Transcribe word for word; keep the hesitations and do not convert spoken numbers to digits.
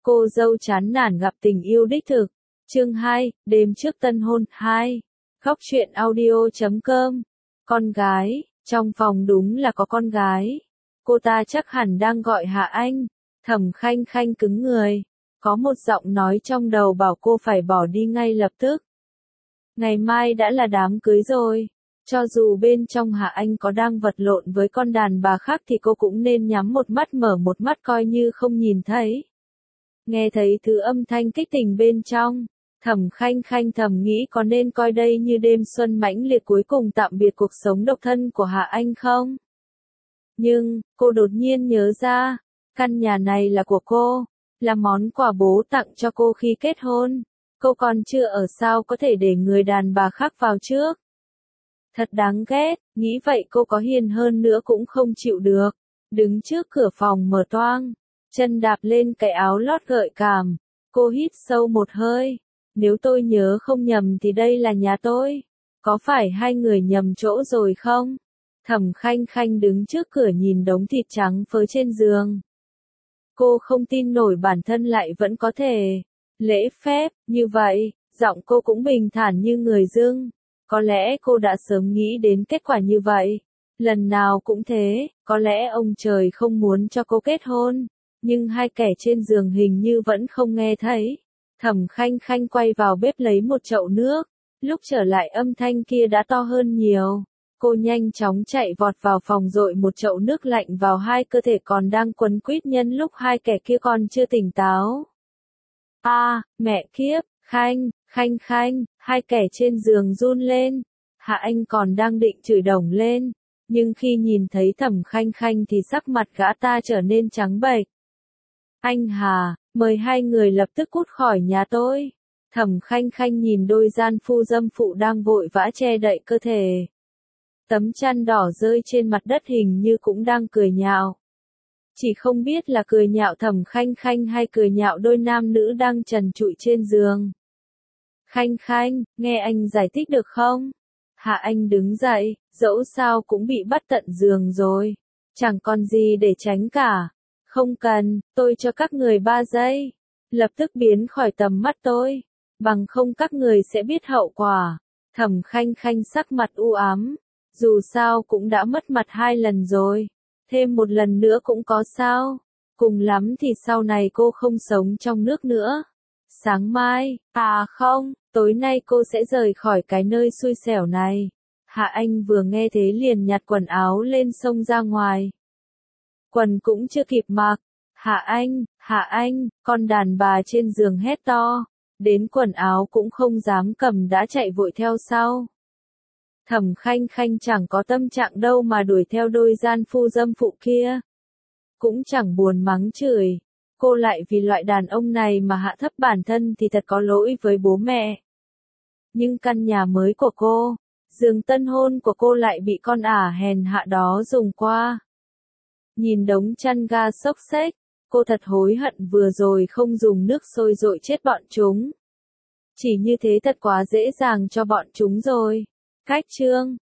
Cô dâu chán nản gặp tình yêu đích thực. Chương hai, đêm trước tân hôn hai. Góc truyện audio chấm com. Con gái, trong phòng đúng là có con gái. Cô ta chắc hẳn đang gọi Hạ Anh. Thẩm Khanh Khanh cứng người. Có một giọng nói trong đầu bảo cô phải bỏ đi ngay lập tức. Ngày mai đã là đám cưới rồi. Cho dù bên trong Hạ Anh có đang vật lộn với con đàn bà khác thì cô cũng nên nhắm một mắt mở một mắt coi như không nhìn thấy. Nghe thấy thứ âm thanh kích tình bên trong, Thẩm Khanh Khanh thầm nghĩ có nên coi đây như đêm xuân mãnh liệt cuối cùng tạm biệt cuộc sống độc thân của Hạ Anh không? Nhưng, cô đột nhiên nhớ ra, căn nhà này là của cô, là món quà bố tặng cho cô khi kết hôn. Cô còn chưa ở sao có thể để người đàn bà khác vào trước. Thật đáng ghét, nghĩ vậy cô có hiền hơn nữa cũng không chịu được. Đứng trước cửa phòng mở toang, chân đạp lên cái áo lót gợi cảm. Cô hít sâu một hơi. Nếu tôi nhớ không nhầm thì đây là nhà tôi. Có phải hai người nhầm chỗ rồi không? Thẩm Khanh Khanh đứng trước cửa nhìn đống thịt trắng phơi trên giường. Cô không tin nổi bản thân lại vẫn có thể lễ phép như vậy, giọng cô cũng bình thản như người dưng. Có lẽ cô đã sớm nghĩ đến kết quả như vậy. Lần nào cũng thế, có lẽ ông trời không muốn cho cô kết hôn. Nhưng hai kẻ trên giường hình như vẫn không nghe thấy. Thẩm Khanh Khanh quay vào bếp lấy một chậu nước. Lúc trở lại âm thanh kia đã to hơn nhiều. Cô nhanh chóng chạy vọt vào phòng dội một chậu nước lạnh vào hai cơ thể còn đang quấn quýt nhân lúc hai kẻ kia còn chưa tỉnh táo. A, à, mẹ kiếp, Khanh, Khanh Khanh, hai kẻ trên giường run lên. Hạ Anh còn đang định chửi đồng lên. Nhưng khi nhìn thấy Thẩm Khanh Khanh thì sắc mặt gã ta trở nên trắng bệch. Anh Hà, mời hai người lập tức cút khỏi nhà tôi. Thẩm Khanh Khanh nhìn đôi gian phu dâm phụ đang vội vã che đậy cơ thể. Tấm chăn đỏ rơi trên mặt đất hình như cũng đang cười nhạo. Chỉ không biết là cười nhạo Thẩm Khanh Khanh hay cười nhạo đôi nam nữ đang trần trụi trên giường. Khanh Khanh, nghe anh giải thích được không? Hạ Anh đứng dậy, dẫu sao cũng bị bắt tận giường rồi. Chẳng còn gì để tránh cả. Không cần, tôi cho các người ba giây. Lập tức biến khỏi tầm mắt tôi. Bằng không các người sẽ biết hậu quả. Thẩm Khanh Khanh sắc mặt u ám. Dù sao cũng đã mất mặt hai lần rồi. Thêm một lần nữa cũng có sao. Cùng lắm thì sau này cô không sống trong nước nữa. Sáng mai, à không, tối nay cô sẽ rời khỏi cái nơi xui xẻo này. Hạ Anh vừa nghe thế liền nhặt quần áo lên xông ra ngoài. Quần cũng chưa kịp mặc. Hạ Anh, Hạ Anh, con đàn bà trên giường hét to. Đến quần áo cũng không dám cầm đã chạy vội theo sau. Thẩm Khanh Khanh chẳng có tâm trạng đâu mà đuổi theo đôi gian phu dâm phụ kia. Cũng chẳng buồn mắng chửi. Cô lại vì loại đàn ông này mà hạ thấp bản thân thì thật có lỗi với bố mẹ. Nhưng căn nhà mới của cô, giường tân hôn của cô lại bị con ả hèn hạ đó dùng qua. Nhìn đống chăn ga xốc xếch, cô thật hối hận vừa rồi không dùng nước sôi dội chết bọn chúng. Chỉ như thế thật quá dễ dàng cho bọn chúng rồi. Cách chương